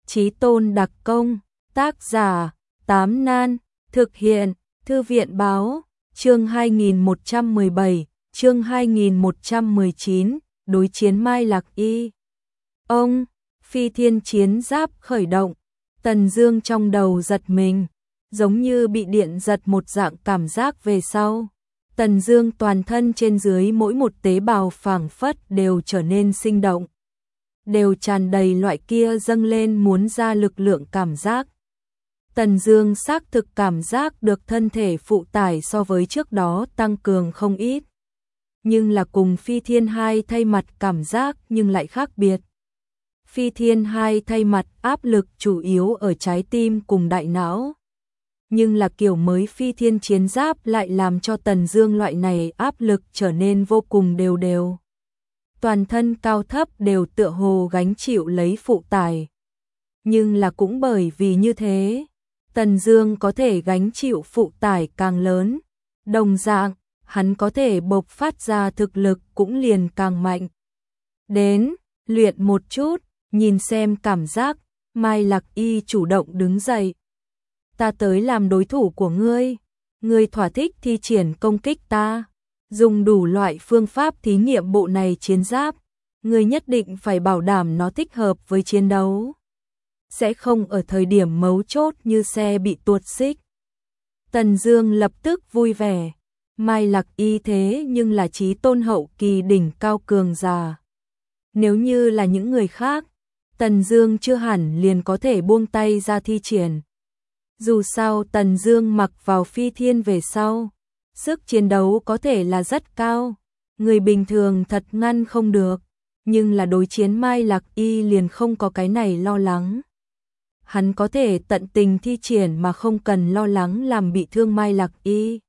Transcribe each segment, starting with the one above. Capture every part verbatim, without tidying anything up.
Chí Tôn đặc công, tác giả, Tám Nan, thực hiện, Thư viện báo, chương hai nghìn một trăm mười bảy, chương hai nghìn một trăm mười chín, đối chiến Mai Lạc Y. Ông, phi thiên chiến giáp khởi động, Tần Dương trong đầu giật mình, giống như bị điện giật một dạng cảm giác về sau. Tần Dương toàn thân trên dưới mỗi một tế bào phảng phất đều trở nên sinh động, đều tràn đầy loại kia dâng lên muốn ra lực lượng cảm giác. Tần Dương xác thực cảm giác được thân thể phụ tải so với trước đó tăng cường không ít, nhưng là cùng Phi Thiên hai thay mặt cảm giác nhưng lại khác biệt. Phi Thiên hai thay mặt áp lực chủ yếu ở trái tim cùng đại não, nhưng là kiểu mới Phi Thiên chiến giáp lại làm cho Tần Dương loại này áp lực trở nên vô cùng đều đều. Toàn thân cao thấp đều tựa hồ gánh chịu lấy phụ tải. Nhưng là cũng bởi vì như thế, Tần Dương có thể gánh chịu phụ tải càng lớn, đồng dạng, hắn có thể bộc phát ra thực lực cũng liền càng mạnh. Đến, luyện một chút, nhìn xem cảm giác. Mai Lạc Y chủ động đứng dậy. Ta tới làm đối thủ của ngươi, ngươi thỏa thích thi triển công kích ta, dùng đủ loại phương pháp thí nghiệm bộ này chiến giáp, ngươi nhất định phải bảo đảm nó thích hợp với chiến đấu, sẽ không ở thời điểm mấu chốt như xe bị tuột xích. Tần Dương lập tức vui vẻ, Mai Lạc Y thế nhưng là Chí Tôn hậu kỳ đỉnh cao cường giả. Nếu như là những người khác, Tần Dương chưa hẳn liền có thể buông tay ra thi triển. Dù sao Tần Dương mặc vào Phi Thiên về sau, sức chiến đấu có thể là rất cao, người bình thường thật ngăn không được, nhưng là đối chiến Mai Lạc Y liền không có cái này lo lắng. Hắn có thể tận tình thi triển mà không cần lo lắng làm bị thương Mai Lạc Y.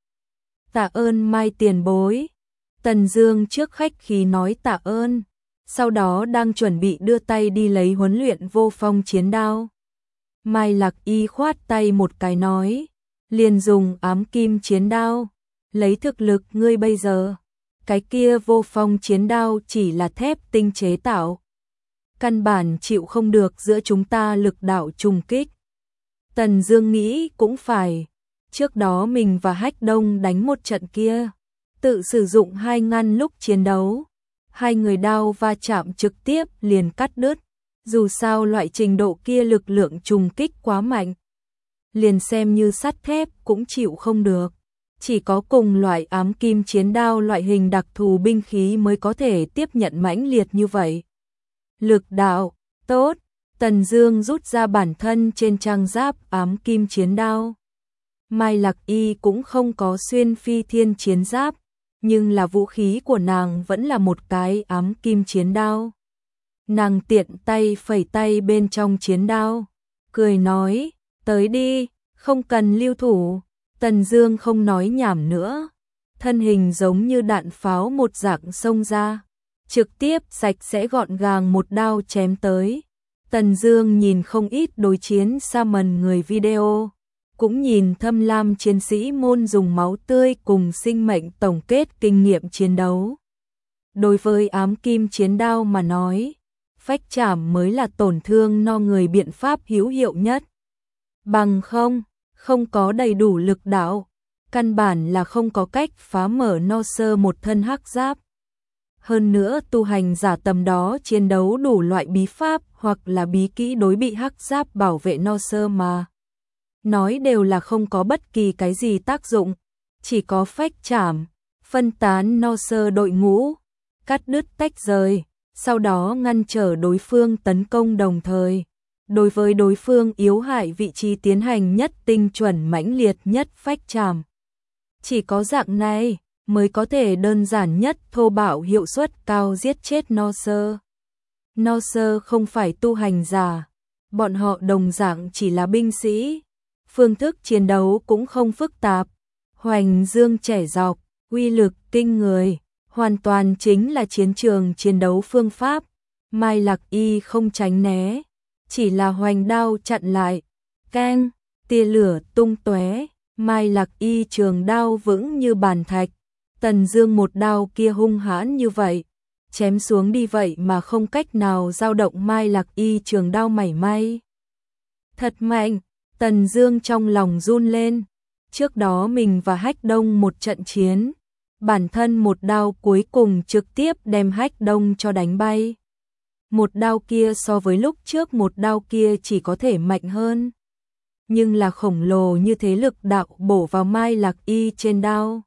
Tạ ơn Mai tiền bối. Tần Dương trước khách khí nói tạ ơn, sau đó đang chuẩn bị đưa tay đi lấy huấn luyện vô phong chiến đao. Mai Lạc Y khoát tay một cái nói, liền dùng ám kim chiến đao, lấy thực lực ngươi bây giờ, cái kia vô phong chiến đao chỉ là thép tinh chế tạo, căn bản chịu không được giữa chúng ta lực đạo trùng kích. Tần Dương nghĩ cũng phải, trước đó mình và Hách Đông đánh một trận kia, tự sử dụng hai ngăn lúc chiến đấu, hai người đao va chạm trực tiếp liền cắt đứt. Dù sao loại trình độ kia lực lượng trùng kích quá mạnh, liền xem như sắt thép cũng chịu không được. Chỉ có cùng loại ám kim chiến đao loại hình đặc thù binh khí mới có thể tiếp nhận mãnh liệt như vậy. Lực đạo, tốt, Tần Dương rút ra bản thân trên trang giáp ám kim chiến đao. Mai Lạc Y cũng không có xuyên Phi Thiên chiến giáp, nhưng là vũ khí của nàng vẫn là một cái ám kim chiến đao. Nàng tiện tay phẩy tay bên trong chiến đao, cười nói, tới đi, không cần lưu thủ. Tần Dương không nói nhảm nữa, thân hình giống như đạn pháo một dạng xông ra, trực tiếp sạch sẽ gọn gàng một đao chém tới. Tần Dương nhìn không ít đối chiến sa mần người video, cũng nhìn Thâm Lam chiến sĩ môn dùng máu tươi cùng sinh mệnh tổng kết kinh nghiệm chiến đấu. Đối với ám kim chiến đao mà nói, phách chạm mới là tổn thương no người biện pháp hữu hiệu nhất. Bằng không, không có đầy đủ lực đạo, căn bản là không có cách phá mở no sơ một thân hắc giáp. Hơn nữa tu hành giả tầm đó chiến đấu đủ loại bí pháp hoặc là bí kỹ đối bị hắc giáp bảo vệ no sơ mà nói đều là không có bất kỳ cái gì tác dụng, chỉ có phách chạm, phân tán no sơ đội ngũ, cắt đứt tách rời, sau đó ngăn trở đối phương tấn công đồng thời. Đối với đối phương yếu hại vị trí tiến hành nhất tinh chuẩn mãnh liệt nhất phách chạm. Chỉ có dạng này mới có thể đơn giản nhất thô bạo hiệu suất cao giết chết no sơ. No sơ không phải tu hành giả, bọn họ đồng dạng chỉ là binh sĩ. Phương thức chiến đấu cũng không phức tạp, hoành dương trẻ dọc, uy lực kinh người, hoàn toàn chính là chiến trường chiến đấu phương pháp. Mai Lạc Y không tránh né, chỉ là hoành đao chặn lại, keng, tia lửa tung tóe, Mai Lạc Y trường đao vững như bàn thạch. Tần Dương một đao kia hung hãn như vậy, chém xuống đi vậy mà không cách nào dao động Mai Lạc Y trường đao mảy may. Thật mạnh, Tần Dương trong lòng run lên. Trước đó mình và Hách Đông một trận chiến, bản thân một đao cuối cùng trực tiếp đem Hách Đông cho đánh bay. Một đao kia so với lúc trước một đao kia chỉ có thể mạnh hơn. Nhưng là khổng lồ như thế lực đạo bổ vào Mai Lạc Y trên đao.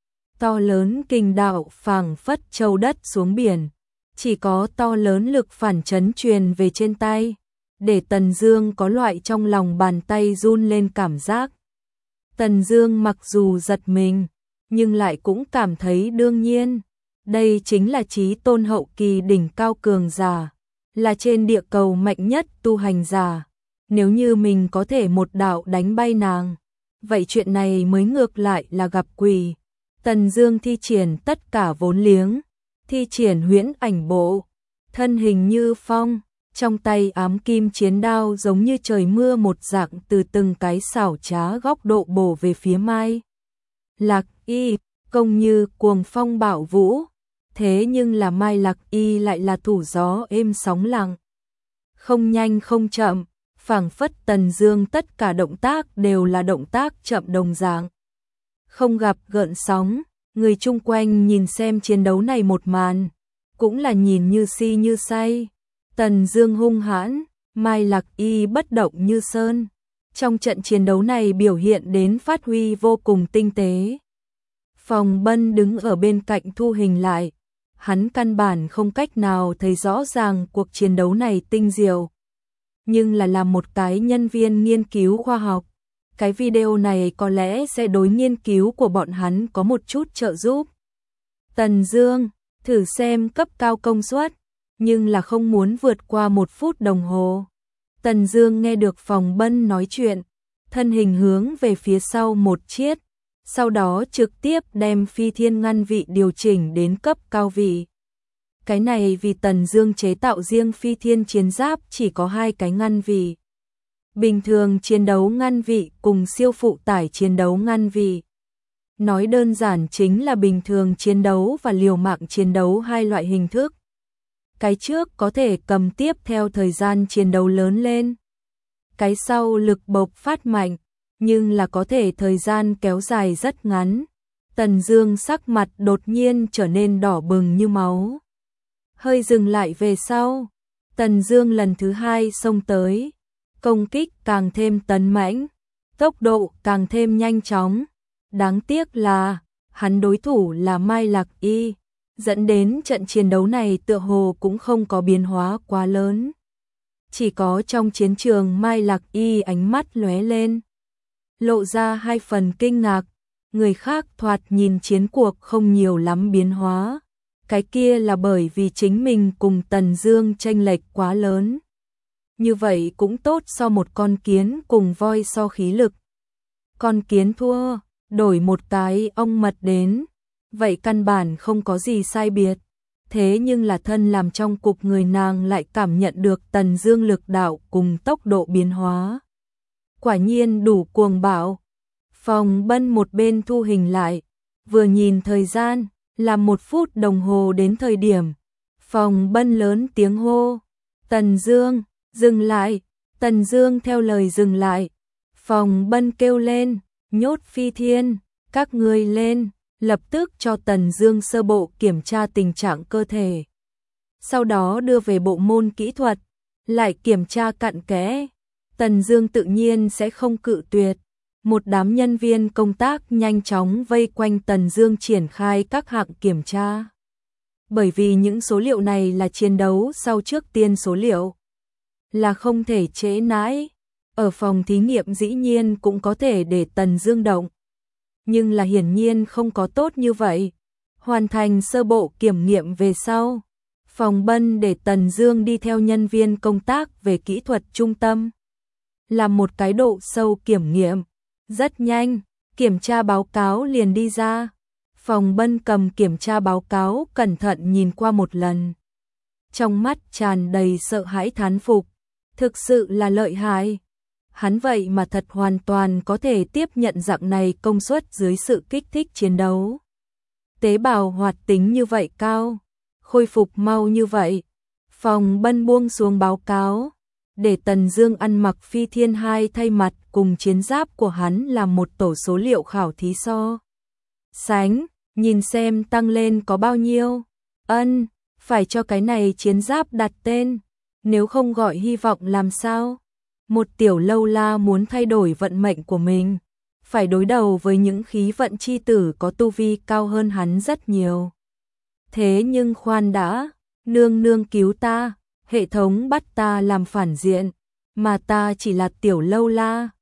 To lớn kình đạo phảng phất châu đất xuống biển, chỉ có to lớn lực phản chấn truyền về trên tay, để Tần Dương có loại trong lòng bàn tay run lên cảm giác. Tần Dương mặc dù giật mình, nhưng lại cũng cảm thấy đương nhiên, đây chính là chí tôn hậu kỳ đỉnh cao cường giả, là trên địa cầu mạnh nhất tu hành giả. Nếu như mình có thể một đạo đánh bay nàng, vậy chuyện này mới ngược lại là gặp quỷ. Tần Dương thi triển tất cả vốn liếng, thi triển huyễn ảnh bộ, thân hình như phong, trong tay ám kim chiến đao giống như trời mưa một dạng từ từng cái xảo trá góc độ bổ về phía Mai Lạc Y, công như cuồng phong bạo vũ. Thế nhưng là Mai Lạc Y lại là thủ gió êm sóng lặng, không nhanh không chậm, phảng phất Tần Dương tất cả động tác đều là động tác chậm đồng dạng, không gặp gợn sóng. Người chung quanh nhìn xem chiến đấu này một màn, cũng là nhìn như si như say. Tần Dương hung hãn, Mai Lạc Y bất động như sơn. Trong trận chiến đấu này biểu hiện đến phát huy vô cùng tinh tế. Phòng Bân đứng ở bên cạnh thu hình lại, hắn căn bản không cách nào thấy rõ ràng cuộc chiến đấu này tinh diệu. Nhưng là làm một cái nhân viên nghiên cứu khoa học, cái video này có lẽ sẽ đối nghiên cứu của bọn hắn có một chút trợ giúp. Tần Dương, thử xem cấp cao công suất, nhưng là không muốn vượt qua một phút đồng hồ. Tần Dương nghe được Phòng Bân nói chuyện, thân hình hướng về phía sau một chiết, sau đó trực tiếp đem phi thiên ngăn vị điều chỉnh đến cấp cao vị. Cái này vì Tần Dương chế tạo riêng phi thiên chiến giáp chỉ có hai cái ngăn vị. Bình thường chiến đấu ngăn vị cùng siêu phụ tải chiến đấu ngăn vị. Nói đơn giản chính là bình thường chiến đấu và liều mạng chiến đấu hai loại hình thức. Cái trước có thể cầm tiếp theo thời gian chiến đấu lớn lên. Cái sau lực bộc phát mạnh, nhưng là có thể thời gian kéo dài rất ngắn. Tần Dương sắc mặt đột nhiên trở nên đỏ bừng như máu. Hơi dừng lại về sau, Tần Dương lần thứ hai xông tới, công kích càng thêm tấn mãnh, tốc độ càng thêm nhanh chóng. Đáng tiếc là hắn đối thủ là Mai Lạc Y, dẫn đến trận chiến đấu này tựa hồ cũng không có biến hóa quá lớn. Chỉ có trong chiến trường Mai Lạc Y ánh mắt lóe lên, lộ ra hai phần kinh ngạc. Người khác thoạt nhìn chiến cuộc không nhiều lắm biến hóa, cái kia là bởi vì chính mình cùng Tần Dương chênh lệch quá lớn. Như vậy cũng tốt so một con kiến cùng voi so khí lực. Con kiến thua, đổi một cái ong mật đến, vậy căn bản không có gì sai biệt. Thế nhưng là thân làm trong cục người nàng lại cảm nhận được Tần Dương lực đạo cùng tốc độ biến hóa. Quả nhiên đủ cuồng bạo. Phòng Bân một bên thu hình lại, vừa nhìn thời gian, là một phút đồng hồ đến thời điểm. Phòng Bân lớn tiếng hô, Tần Dương, dừng lại. Tần Dương theo lời dừng lại. Phòng Bân kêu lên, nhốt phi thiên, các ngươi lên, lập tức cho Tần Dương sơ bộ kiểm tra tình trạng cơ thể. Sau đó đưa về bộ môn kỹ thuật, lại kiểm tra cặn kẽ. Tần Dương tự nhiên sẽ không cự tuyệt. Một đám nhân viên công tác nhanh chóng vây quanh Tần Dương triển khai các hạng kiểm tra. Bởi vì những số liệu này là chiến đấu sau trước tiên số liệu, là không thể trễ nãi. Ở phòng thí nghiệm dĩ nhiên cũng có thể để Tần Dương động, nhưng là hiển nhiên không có tốt như vậy. Hoàn thành sơ bộ kiểm nghiệm về sau, Phòng Bân để Tần Dương đi theo nhân viên công tác về kỹ thuật trung tâm, làm một cái độ sâu kiểm nghiệm. Rất nhanh, kiểm tra báo cáo liền đi ra. Phòng Bân cầm kiểm tra báo cáo cẩn thận nhìn qua một lần, trong mắt tràn đầy sợ hãi thán phục. Thực sự là lợi hại. Hắn vậy mà thật hoàn toàn có thể tiếp nhận dạng này công suất dưới sự kích thích chiến đấu. Tế bào hoạt tính như vậy cao, khôi phục mau như vậy. Phòng Bân buông xuống báo cáo, để Tần Dương ăn mặc phi thiên hai thay mặt cùng chiến giáp của hắn là một tổ số liệu khảo thí so. Sánh, nhìn xem tăng lên có bao nhiêu. Ân, phải cho cái này chiến giáp đặt tên, nếu không gọi hy vọng làm sao? Một tiểu lâu la muốn thay đổi vận mệnh của mình, phải đối đầu với những khí vận chi tử có tu vi cao hơn hắn rất nhiều. Thế nhưng khoan đã, nương nương cứu ta, hệ thống bắt ta làm phản diện, mà ta chỉ là tiểu lâu la,